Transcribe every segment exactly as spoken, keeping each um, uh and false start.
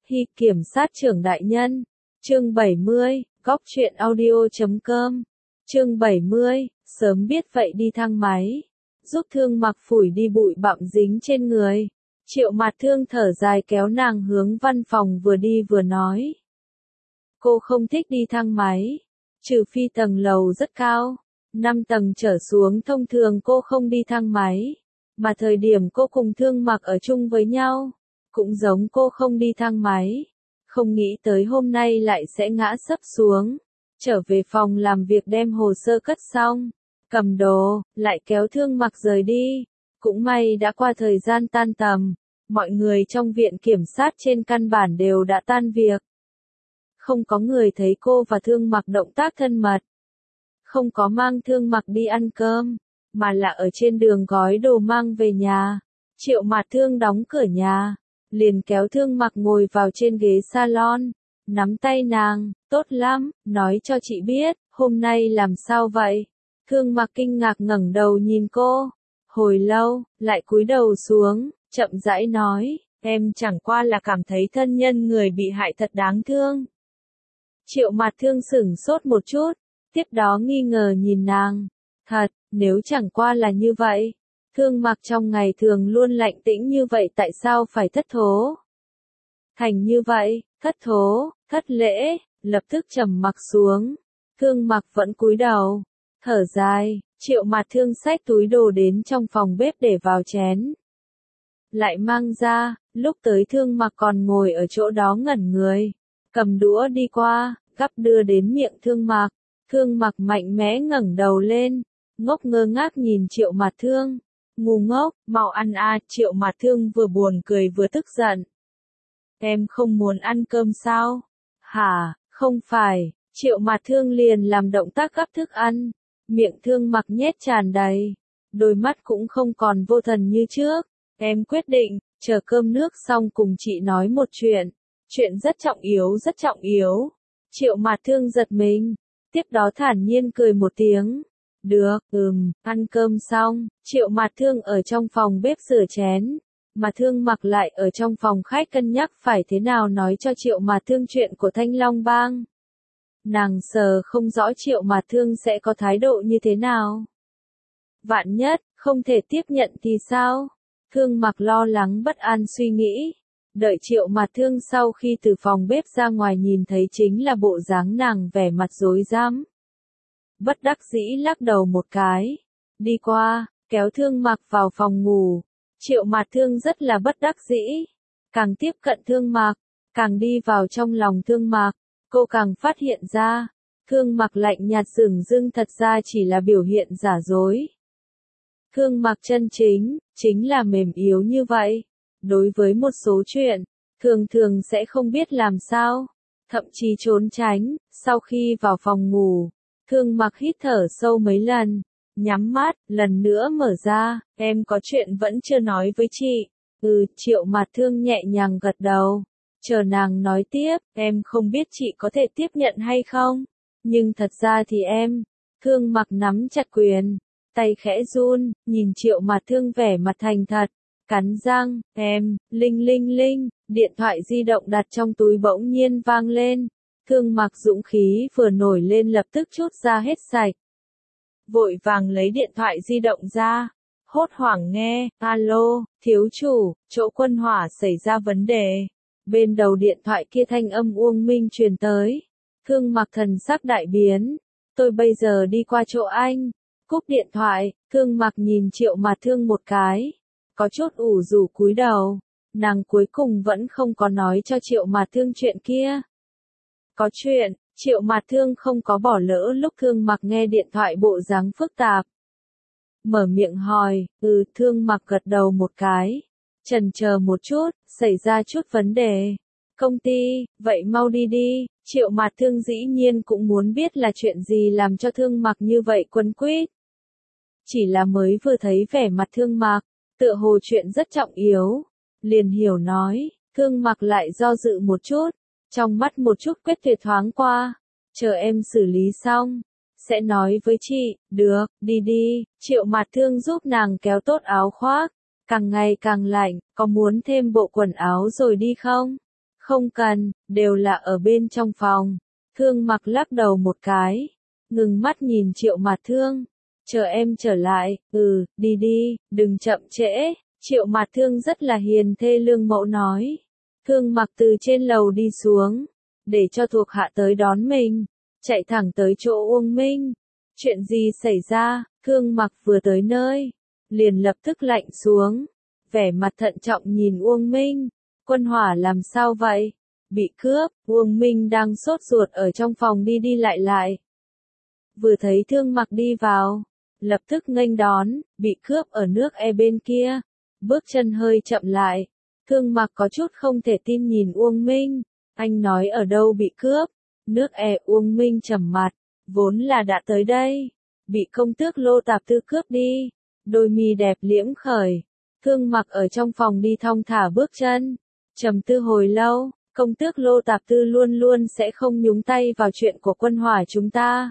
Hi kiểm sát trưởng đại nhân. Chương bảy mươi, góc truyện audio chấm com. Chương bảy mươi, sớm biết vậy đi thang máy. Giúp Thương Mặc phủi đi bụi bặm dính trên người. Triệu Mạt Thương thở dài kéo nàng hướng văn phòng vừa đi vừa nói. Cô không thích đi thang máy. Trừ phi tầng lầu rất cao. Năm tầng trở xuống thông thường cô không đi thang máy. Mà thời điểm cô cùng Thương Mặc ở chung với nhau, cũng giống cô không đi thang máy. Không nghĩ tới hôm nay lại sẽ ngã sấp xuống. Trở về phòng làm việc đem hồ sơ cất xong. Cầm đồ, lại kéo Thương Mặc rời đi. Cũng may đã qua thời gian tan tầm. Mọi người trong viện kiểm sát trên căn bản đều đã tan việc. Không có người thấy cô và Thương Mặc động tác thân mật. Không có mang Thương Mặc đi ăn cơm, mà là ở trên đường gói đồ mang về nhà. Triệu Mạt Thương đóng cửa nhà, liền kéo Thương Mặc ngồi vào trên ghế salon, nắm tay nàng, tốt lắm, nói cho chị biết, hôm nay làm sao vậy? Thương Mặc kinh ngạc ngẩng đầu nhìn cô, hồi lâu, lại cúi đầu xuống, chậm rãi nói, em chẳng qua là cảm thấy thân nhân người bị hại thật đáng thương. Triệu Mạt Thương sửng sốt một chút, tiếp đó nghi ngờ nhìn nàng, thật, nếu chẳng qua là như vậy, Thương Mặc trong ngày thường luôn lạnh tĩnh như vậy tại sao phải thất thố? Thành như vậy, thất thố, thất lễ, lập tức trầm mặc xuống. Thương Mặc vẫn cúi đầu, thở dài, Triệu Mạt Thương xách túi đồ đến trong phòng bếp để vào chén. Lại mang ra, lúc tới Thương Mặc còn ngồi ở chỗ đó ngẩn người, cầm đũa đi qua, gắp đưa đến miệng Thương Mặc. Thương Mặc mạnh mẽ ngẩng đầu lên, ngốc ngơ ngác nhìn Triệu Mạt Thương. Ngu ngốc, mau ăn a, Triệu Mạt Thương vừa buồn cười vừa tức giận. Em không muốn ăn cơm sao? Hả, không phải, Triệu Mạt Thương liền làm động tác gắp thức ăn, miệng Thương Mặc nhét tràn đầy, đôi mắt cũng không còn vô thần như trước. Em quyết định, chờ cơm nước xong cùng chị nói một chuyện, chuyện rất trọng yếu rất trọng yếu. Triệu Mạt Thương giật mình, tiếp đó thản nhiên cười một tiếng. Được, ừm, ăn cơm xong, Triệu Mạt Thương ở trong phòng bếp rửa chén, mà Thương Mặc lại ở trong phòng khách cân nhắc phải thế nào nói cho Triệu Mạt Thương chuyện của Thanh Long Bang. Nàng sờ không rõ Triệu Mạt Thương sẽ có thái độ như thế nào. Vạn nhất, không thể tiếp nhận thì sao? Thương Mặc lo lắng bất an suy nghĩ. Đợi Triệu Mạt Thương sau khi từ phòng bếp ra ngoài nhìn thấy chính là bộ dáng nàng vẻ mặt rối rắm. Bất đắc dĩ lắc đầu một cái. Đi qua, kéo Thương Mặc vào phòng ngủ. Triệu Mạt Thương rất là bất đắc dĩ. Càng tiếp cận Thương Mặc, càng đi vào trong lòng Thương Mặc, cô càng phát hiện ra, Thương Mặc lạnh nhạt dửng dưng thật ra chỉ là biểu hiện giả dối. Thương Mặc chân chính, chính là mềm yếu như vậy. Đối với một số chuyện, thường thường sẽ không biết làm sao, thậm chí trốn tránh. Sau khi vào phòng ngủ, Thương Mặc hít thở sâu mấy lần, nhắm mắt, lần nữa mở ra, em có chuyện vẫn chưa nói với chị. Ừ, Triệu Mạt Thương nhẹ nhàng gật đầu, chờ nàng nói tiếp, em không biết chị có thể tiếp nhận hay không, nhưng thật ra thì em, Thương Mặc nắm chặt quyền, tay khẽ run, nhìn Triệu Mạt Thương vẻ mặt thành thật, cắn răng, em, linh linh linh, điện thoại di động đặt trong túi bỗng nhiên vang lên. Thương Mặc dũng khí vừa nổi lên lập tức trút ra hết sạch. Vội vàng lấy điện thoại di động ra, hốt hoảng nghe, alo, thiếu chủ, chỗ Quân Hỏa xảy ra vấn đề. Bên đầu điện thoại kia thanh âm Uông Minh truyền tới. Thương Mặc thần sắc đại biến, tôi bây giờ đi qua chỗ anh. Cúp điện thoại, Thương Mặc nhìn Triệu Mạt Thương một cái, có chút ủ rũ cúi đầu. Nàng cuối cùng vẫn không có nói cho Triệu Mạt Thương chuyện kia. Có chuyện, Triệu Mạt Thương không có bỏ lỡ lúc Thương Mặc nghe điện thoại bộ dáng phức tạp. Mở miệng hỏi, ừ, Thương Mặc gật đầu một cái. Chần chờ một chút, xảy ra chút vấn đề. Công ty, vậy mau đi đi. Triệu Mạt Thương dĩ nhiên cũng muốn biết là chuyện gì làm cho Thương Mặc như vậy quấn quýt. Chỉ là mới vừa thấy vẻ mặt Thương Mặc, tựa hồ chuyện rất trọng yếu. Liền hiểu nói, Thương Mặc lại do dự một chút. Trong mắt một chút quyết tuyệt thoáng qua, chờ em xử lý xong, sẽ nói với chị, được, đi đi. Triệu Mạt Thương giúp nàng kéo tốt áo khoác, càng ngày càng lạnh, có muốn thêm bộ quần áo rồi đi không? Không cần, đều là ở bên trong phòng. Thương Mặc lắc đầu một cái, ngừng mắt nhìn Triệu Mạt Thương. Chờ em trở lại, ừ, đi đi, đừng chậm trễ. Triệu Mạt Thương rất là hiền thê lương mẫu nói. Thương Mặc từ trên lầu đi xuống, để cho thuộc hạ tới đón mình, chạy thẳng tới chỗ Uông Minh. Chuyện gì xảy ra? Thương Mặc vừa tới nơi, liền lập tức lạnh xuống, vẻ mặt thận trọng nhìn Uông Minh. Quân Hỏa làm sao vậy? Bị cướp. Uông Minh đang sốt ruột ở trong phòng đi đi lại lại. Vừa thấy Thương Mặc đi vào, lập tức nghênh đón. Bị cướp ở nước E bên kia. Bước chân hơi chậm lại. Thương Mặc có chút không thể tin nhìn Uông Minh. Anh nói ở đâu bị cướp? Nước E. Uông Minh trầm mặt. Vốn là đã tới đây, bị công tước Lô Tạp Tư cướp đi. Đôi mi đẹp liễm khởi. Thương Mặc ở trong phòng đi thong thả bước chân, trầm tư hồi lâu. Công tước Lô Tạp Tư luôn luôn sẽ không nhúng tay vào chuyện của Quân Hỏa chúng ta.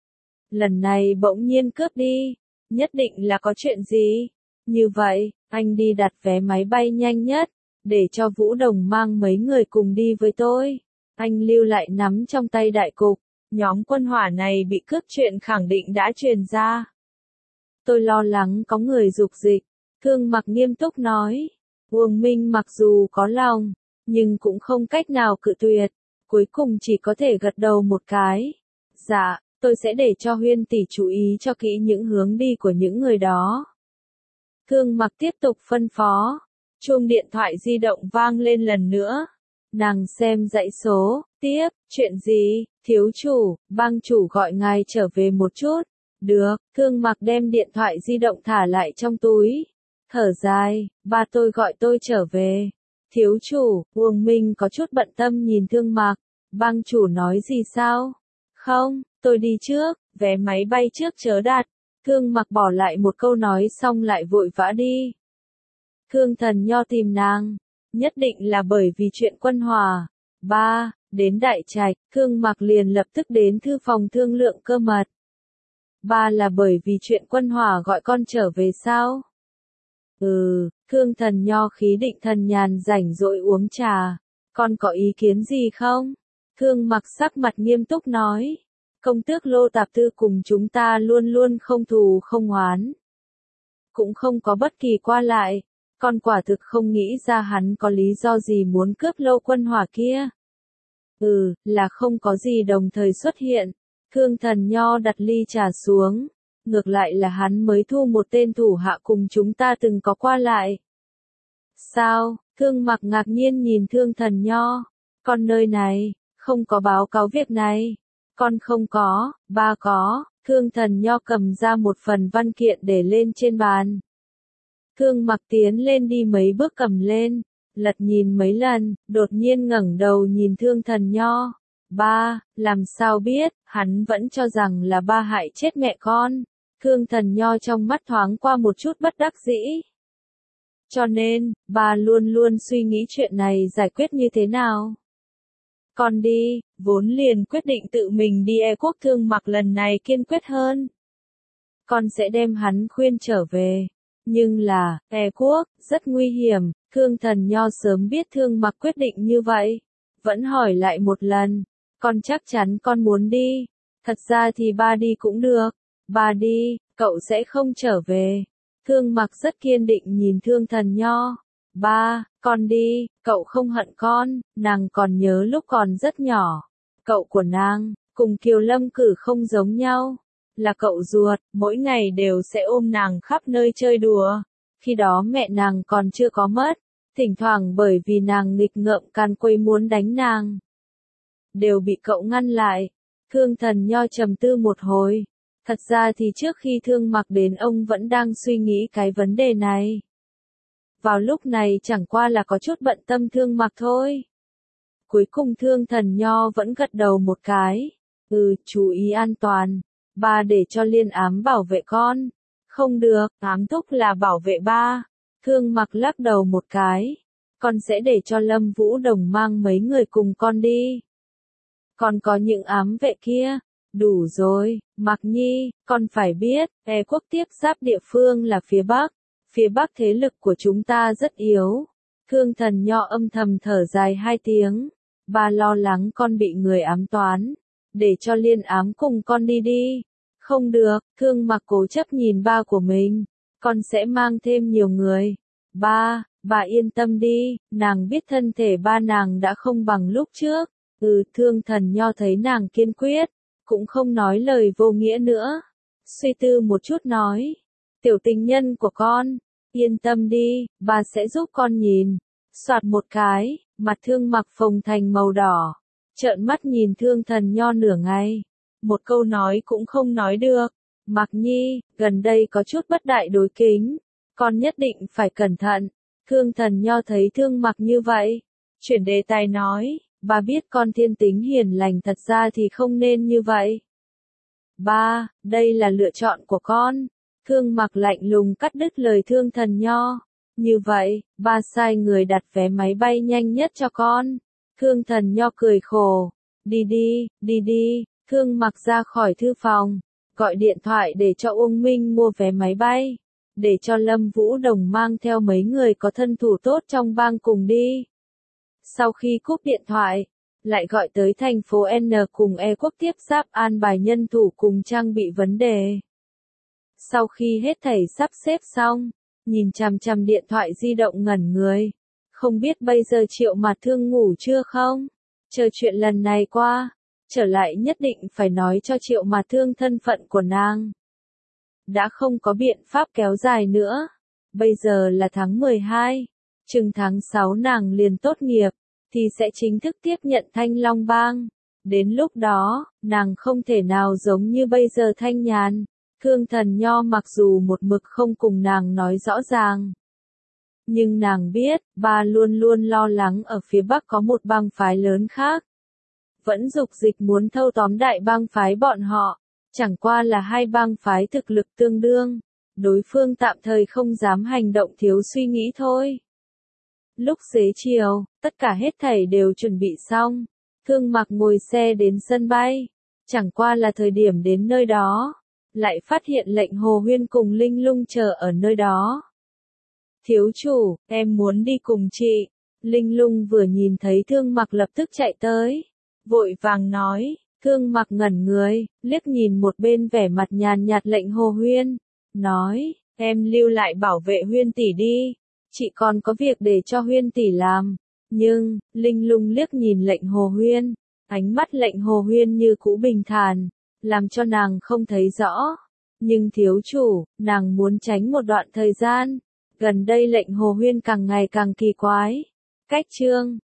Lần này bỗng nhiên cướp đi, nhất định là có chuyện gì. Như vậy, anh đi đặt vé máy bay nhanh nhất, để cho Vũ Đồng mang mấy người cùng đi với tôi. Anh lưu lại nắm trong tay đại cục. Nhóm Quân Hỏa này bị cướp chuyện khẳng định đã truyền ra. Tôi lo lắng có người dục dịch. Thương Mặc nghiêm túc nói. Uông Minh mặc dù có lòng, nhưng cũng không cách nào cự tuyệt. Cuối cùng chỉ có thể gật đầu một cái. Dạ, tôi sẽ để cho Huyên tỷ chú ý cho kỹ những hướng đi của những người đó. Thương Mặc tiếp tục phân phó. Chuông điện thoại di động vang lên lần nữa. Nàng xem dãy số. Tiếp, chuyện gì? Thiếu chủ, bang chủ gọi ngài trở về một chút. Được. Thương Mặc đem điện thoại di động thả lại trong túi. Thở dài, ba tôi gọi tôi trở về. Thiếu chủ. Uông Minh có chút bận tâm nhìn Thương Mặc. Bang chủ nói gì sao? Không, tôi đi trước, vé máy bay trước chớ đặt. Thương Mặc bỏ lại một câu nói xong lại vội vã đi. Thương Thần Nho tìm nàng, nhất định là bởi vì chuyện Quân Hỏa. Ba, đến Đại Trạch, Thương Mặc liền lập tức đến thư phòng thương lượng cơ mật. Ba là bởi vì chuyện Quân Hỏa gọi con trở về sao? Ừ, Thương Thần Nho khí định thần nhàn rảnh rỗi uống trà. Con có ý kiến gì không? Thương Mặc sắc mặt nghiêm túc nói. Công tước Lô Tạp Tư cùng chúng ta luôn luôn không thù không oán. Cũng không có bất kỳ qua lại. Con quả thực không nghĩ ra hắn có lý do gì muốn cướp Lâu Quân Hỏa kia. Ừ, là không có gì đồng thời xuất hiện. Thương Thần Nho đặt ly trà xuống. Ngược lại là hắn mới thu một tên thủ hạ cùng chúng ta từng có qua lại. Sao? Thương Mặc ngạc nhiên nhìn Thương Thần Nho. Con nơi này, không có báo cáo việc này. Con không có, ba có. Thương Thần Nho cầm ra một phần văn kiện để lên trên bàn. Thương Mặc tiến lên đi mấy bước cầm lên, lật nhìn mấy lần, đột nhiên ngẩng đầu nhìn Thương Thần Nho. Ba, làm sao biết, hắn vẫn cho rằng là ba hại chết mẹ con. Thương Thần Nho trong mắt thoáng qua một chút bất đắc dĩ. Cho nên, ba luôn luôn suy nghĩ chuyện này giải quyết như thế nào. Con đi, vốn liền quyết định tự mình đi E quốc. Thương Mặc lần này kiên quyết hơn. Con sẽ đem hắn khuyên trở về. Nhưng là, E quốc, rất nguy hiểm. Thương Thần Nho sớm biết Thương Mặc quyết định như vậy. Vẫn hỏi lại một lần. Con chắc chắn con muốn đi. Thật ra thì ba đi cũng được. Ba đi, cậu sẽ không trở về. Thương Mặc rất kiên định nhìn Thương Thần Nho. Ba, con đi, cậu không hận con. Nàng còn nhớ lúc còn rất nhỏ. Cậu của nàng, cùng Kiều Lâm Cử không giống nhau. Là cậu ruột, mỗi ngày đều sẽ ôm nàng khắp nơi chơi đùa. Khi đó mẹ nàng còn chưa có mất. Thỉnh thoảng bởi vì nàng nghịch ngợm can quấy muốn đánh nàng, đều bị cậu ngăn lại. Thương Thần Nho trầm tư một hồi. Thật ra thì trước khi Thương Mặc đến ông vẫn đang suy nghĩ cái vấn đề này. Vào lúc này chẳng qua là có chút bận tâm Thương Mặc thôi. Cuối cùng Thương Thần Nho vẫn gật đầu một cái. Ừ, chú ý an toàn. Ba để cho Liên Ám bảo vệ con. Không được, Ám thúc là bảo vệ ba. Thương Mặc lắc đầu một cái. Con sẽ để cho Lâm Vũ Đồng mang mấy người cùng con đi. Còn có những ám vệ kia. Đủ rồi, Mặc Nhi, con phải biết, E quốc tiếp giáp địa phương là phía Bắc. Phía Bắc thế lực của chúng ta rất yếu. Thương Thần Nho âm thầm thở dài hai tiếng. Ba lo lắng con bị người ám toán. Để cho Liên ám cùng con đi đi. Không được, Thương Mặc cố chấp nhìn ba của mình. Con sẽ mang thêm nhiều người. Ba, bà yên tâm đi, nàng biết thân thể ba nàng đã không bằng lúc trước. Ừ, Thương Thần Nho thấy nàng kiên quyết, cũng không nói lời vô nghĩa nữa. Suy tư một chút nói, tiểu tình nhân của con, yên tâm đi, bà sẽ giúp con nhìn. Soạt một cái, mặt Thương Mặc phồng thành màu đỏ, trợn mắt nhìn Thương Thần Nho nửa ngày. Một câu nói cũng không nói được. Mặc Nhi, gần đây có chút bất đại đối kính, con nhất định phải cẩn thận. Thương Thần Nho thấy Thương Mặc như vậy, chuyển đề tài nói, bà biết con thiên tính hiền lành, thật ra thì không nên như vậy. Ba, đây là lựa chọn của con. Thương Mặc lạnh lùng cắt đứt lời Thương Thần Nho. Như vậy, ba sai người đặt vé máy bay nhanh nhất cho con. Thương Thần Nho cười khổ. Đi đi, đi đi. Thương Mặc ra khỏi thư phòng, gọi điện thoại để cho Uông Minh mua vé máy bay, để cho Lâm Vũ Đồng mang theo mấy người có thân thủ tốt trong bang cùng đi. Sau khi cúp điện thoại, lại gọi tới thành phố N cùng E quốc tiếp giáp an bài nhân thủ cùng trang bị vấn đề. Sau khi hết thảy sắp xếp xong, nhìn chằm chằm điện thoại di động ngẩn người. Không biết bây giờ Triệu Mạt Thương ngủ chưa không? Chờ chuyện lần này qua, trở lại nhất định phải nói cho Triệu Mạt Thương thân phận của nàng. Đã không có biện pháp kéo dài nữa. Bây giờ là tháng mười hai, chừng tháng sáu nàng liền tốt nghiệp, thì sẽ chính thức tiếp nhận Thanh Long Bang. Đến lúc đó, nàng không thể nào giống như bây giờ thanh nhàn. Thương Thần Nho mặc dù một mực không cùng nàng nói rõ ràng, nhưng nàng biết, ba luôn luôn lo lắng ở phía Bắc có một bang phái lớn khác. Vẫn dục dịch muốn thâu tóm đại bang phái bọn họ, chẳng qua là hai bang phái thực lực tương đương, đối phương tạm thời không dám hành động thiếu suy nghĩ thôi. Lúc xế chiều, tất cả hết thảy đều chuẩn bị xong, Thương Mặc ngồi xe đến sân bay, chẳng qua là thời điểm đến nơi đó, lại phát hiện lệnh Hồ Huyên cùng Linh Lung chờ ở nơi đó. Thiếu chủ, em muốn đi cùng chị. Linh Lung vừa nhìn thấy Thương Mặc lập tức chạy tới, vội vàng nói. Thương Mặc ngẩn người, liếc nhìn một bên vẻ mặt nhàn nhạt lệnh Hồ Huyên, nói, em lưu lại bảo vệ Huyên tỷ đi, chị còn có việc để cho Huyên tỷ làm. Nhưng, Linh Lung liếc nhìn lệnh Hồ Huyên, ánh mắt lệnh Hồ Huyên như cũ bình thản, làm cho nàng không thấy rõ. Nhưng thiếu chủ, nàng muốn tránh một đoạn thời gian. Gần đây lệnh Hồ Huyên càng ngày càng kỳ quái. Cách chương